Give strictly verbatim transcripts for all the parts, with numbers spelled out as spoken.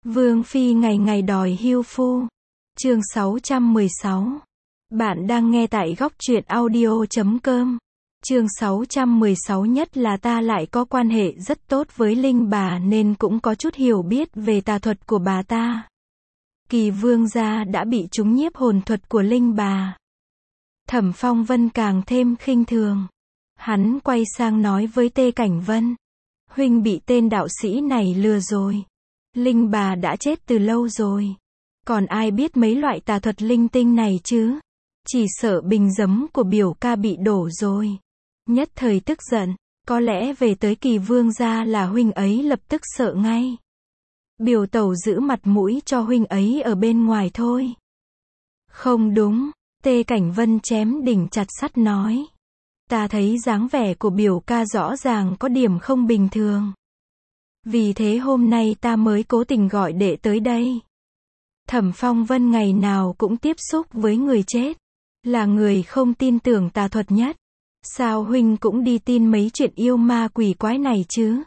Vương phi ngày ngày đòi hưu phu. Chương sáu trăm mười sáu. Bạn đang nghe tại góc truyện audio chấm com. Chương sáu trăm mười sáu. Nhất là ta lại có quan hệ rất tốt với Linh bà nên cũng có chút hiểu biết về tà thuật của bà ta. Kỳ vương gia đã bị trúng nhiếp hồn thuật của Linh bà. Thẩm Phong Vân càng thêm khinh thường. Hắn quay sang nói với Tê Cảnh Vân. Huynh bị tên đạo sĩ này lừa rồi. Linh bà đã chết từ lâu rồi. Còn ai biết mấy loại tà thuật linh tinh này chứ? Chỉ sợ bình giấm của biểu ca bị đổ rồi. Nhất thời tức giận, có lẽ về tới Kỳ vương gia là huynh ấy lập tức sợ ngay. Biểu tẩu giữ mặt mũi cho huynh ấy ở bên ngoài thôi. Không đúng, Tê Cảnh Vân chém đỉnh chặt sắt nói. Ta thấy dáng vẻ của biểu ca rõ ràng có điểm không bình thường. Vì thế hôm nay ta mới cố tình gọi đệ tới đây. Thẩm Phong Vân ngày nào cũng tiếp xúc với người chết. Là người không tin tưởng tà thuật nhất. Sao huynh cũng đi tin mấy chuyện yêu ma quỷ quái này chứ?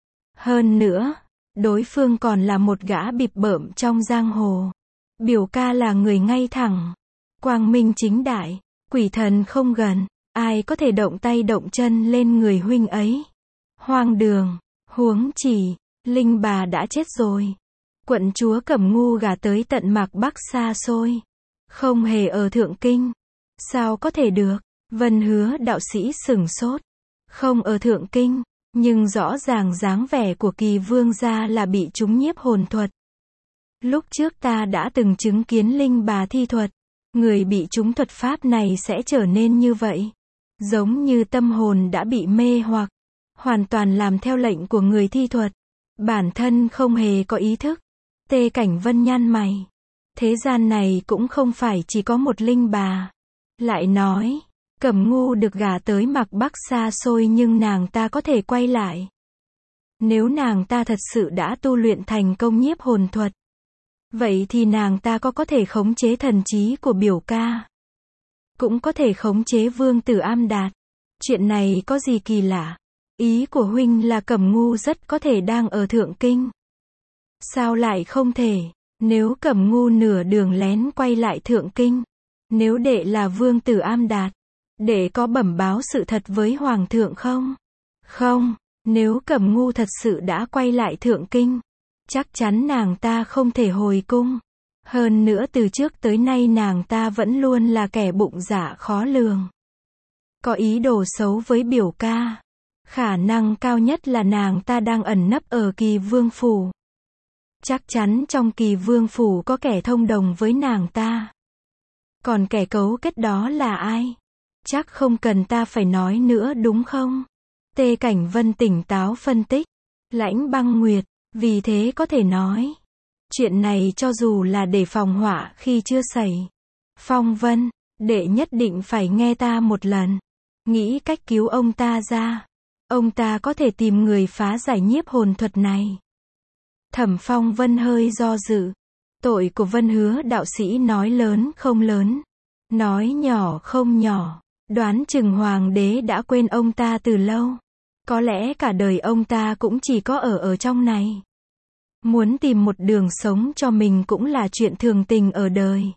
Hơn nữa, đối phương còn là một gã bịp bợm trong giang hồ. Biểu ca là người ngay thẳng, quang minh chính đại, quỷ thần không gần. Ai có thể động tay động chân lên người huynh ấy? Hoang đường, huống chỉ, Linh bà đã chết rồi. Quận chúa Cẩm Ngu gả tới tận mạc Bắc xa xôi. Không hề ở Thượng Kinh. Sao có thể được? Vân Hứa đạo sĩ sửng sốt. Không ở Thượng Kinh, nhưng rõ ràng dáng vẻ của Kỳ vương gia là bị trúng nhiếp hồn thuật. Lúc trước ta đã từng chứng kiến Linh bà thi thuật. Người bị trúng thuật pháp này sẽ trở nên như vậy. Giống như tâm hồn đã bị mê hoặc, hoàn toàn làm theo lệnh của người thi thuật. Bản thân không hề có ý thức. Tê Cảnh Vân nhăn mày. Thế gian này cũng không phải chỉ có một Linh bà. Lại nói, Cẩm Ngu được gả tới mạc Bắc xa xôi nhưng nàng ta có thể quay lại. Nếu nàng ta thật sự đã tu luyện thành công nhiếp hồn thuật, vậy thì nàng ta có có thể khống chế thần trí của biểu ca. Cũng có thể khống chế vương tử Am Đạt. Chuyện này có gì kỳ lạ? Ý của huynh là Cẩm Ngu rất có thể đang ở Thượng Kinh. Sao lại không thể? Nếu Cẩm Ngu nửa đường lén quay lại Thượng Kinh, nếu đệ là vương tử Am Đạt, đệ có bẩm báo sự thật với hoàng thượng không? Không, nếu Cẩm Ngu thật sự đã quay lại Thượng Kinh, chắc chắn nàng ta không thể hồi cung. Hơn nữa từ trước tới nay nàng ta vẫn luôn là kẻ bụng dạ khó lường. Có ý đồ xấu với biểu ca. Khả năng cao nhất là nàng ta đang ẩn nấp ở Kỳ vương phủ. Chắc chắn trong Kỳ vương phủ có kẻ thông đồng với nàng ta. Còn kẻ cấu kết đó là ai? Chắc không cần ta phải nói nữa đúng không? Tê Cảnh Vân tỉnh táo phân tích. Lãnh Băng Nguyệt, vì thế có thể nói. Chuyện này cho dù là để phòng họa khi chưa xảy. Phong Vân, đệ nhất định phải nghe ta một lần. Nghĩ cách cứu ông ta ra. Ông ta có thể tìm người phá giải nhiếp hồn thuật này. Thẩm Phong Vân hơi do dự. Tội của Vân Hứa đạo sĩ nói lớn không lớn. Nói nhỏ không nhỏ. Đoán chừng hoàng đế đã quên ông ta từ lâu. Có lẽ cả đời ông ta cũng chỉ có ở ở trong này. Muốn tìm một đường sống cho mình cũng là chuyện thường tình ở đời.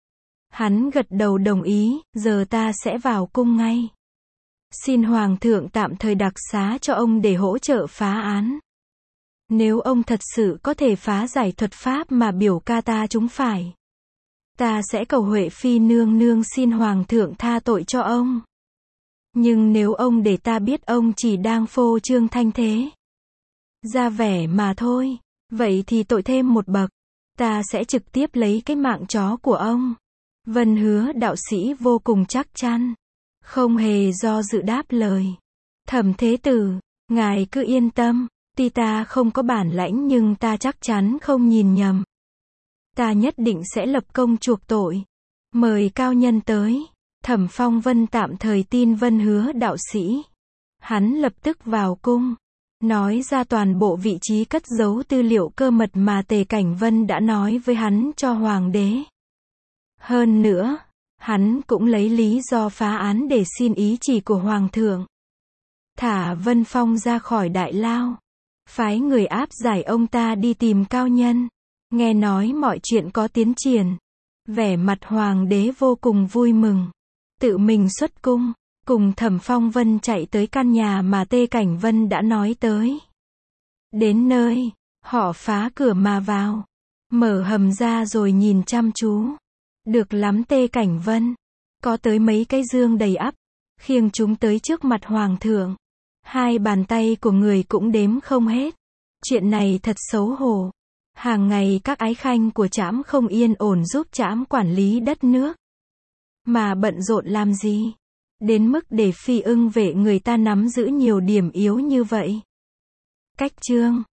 Hắn gật đầu đồng ý, giờ ta sẽ vào cung ngay. Xin hoàng thượng tạm thời đặc xá cho ông để hỗ trợ phá án. Nếu ông thật sự có thể phá giải thuật pháp mà biểu ca ta trúng phải, ta sẽ cầu Huệ Phi nương nương xin hoàng thượng tha tội cho ông. Nhưng nếu ông để ta biết ông chỉ đang phô trương thanh thế, ra vẻ mà thôi, vậy thì tội thêm một bậc. Ta sẽ trực tiếp lấy cái mạng chó của ông. Vân Hứa đạo sĩ vô cùng chắc chắn. Không hề do dự đáp lời. Thẩm thế tử, ngài cứ yên tâm. Tuy ta không có bản lãnh nhưng ta chắc chắn không nhìn nhầm. Ta nhất định sẽ lập công chuộc tội. Mời cao nhân tới. Thẩm Phong Vân tạm thời tin Vân Hứa đạo sĩ. Hắn lập tức vào cung. Nói ra toàn bộ vị trí cất giấu tư liệu cơ mật mà Tề Cảnh Vân đã nói với hắn cho hoàng đế. Hơn nữa, hắn cũng lấy lý do phá án để xin ý chỉ của hoàng thượng. Thả Vân Phong ra khỏi đại lao. Phái người áp giải ông ta đi tìm cao nhân. Nghe nói mọi chuyện có tiến triển. Vẻ mặt hoàng đế vô cùng vui mừng. Tự mình xuất cung, cùng Thẩm Phong Vân chạy tới căn nhà mà Tê Cảnh Vân đã nói tới. Đến nơi, họ phá cửa mà vào. Mở hầm ra rồi nhìn chăm chú. Được lắm Tê Cảnh Vân. Có tới mấy cái dương đầy ắp. Khiêng chúng tới trước mặt hoàng thượng. Hai bàn tay của người cũng đếm không hết. Chuyện này thật xấu hổ. Hàng ngày các ái khanh của trẫm không yên ổn giúp trẫm quản lý đất nước. Mà bận rộn làm gì? Đến mức để phi ưng vệ người ta nắm giữ nhiều điểm yếu như vậy. Cách chương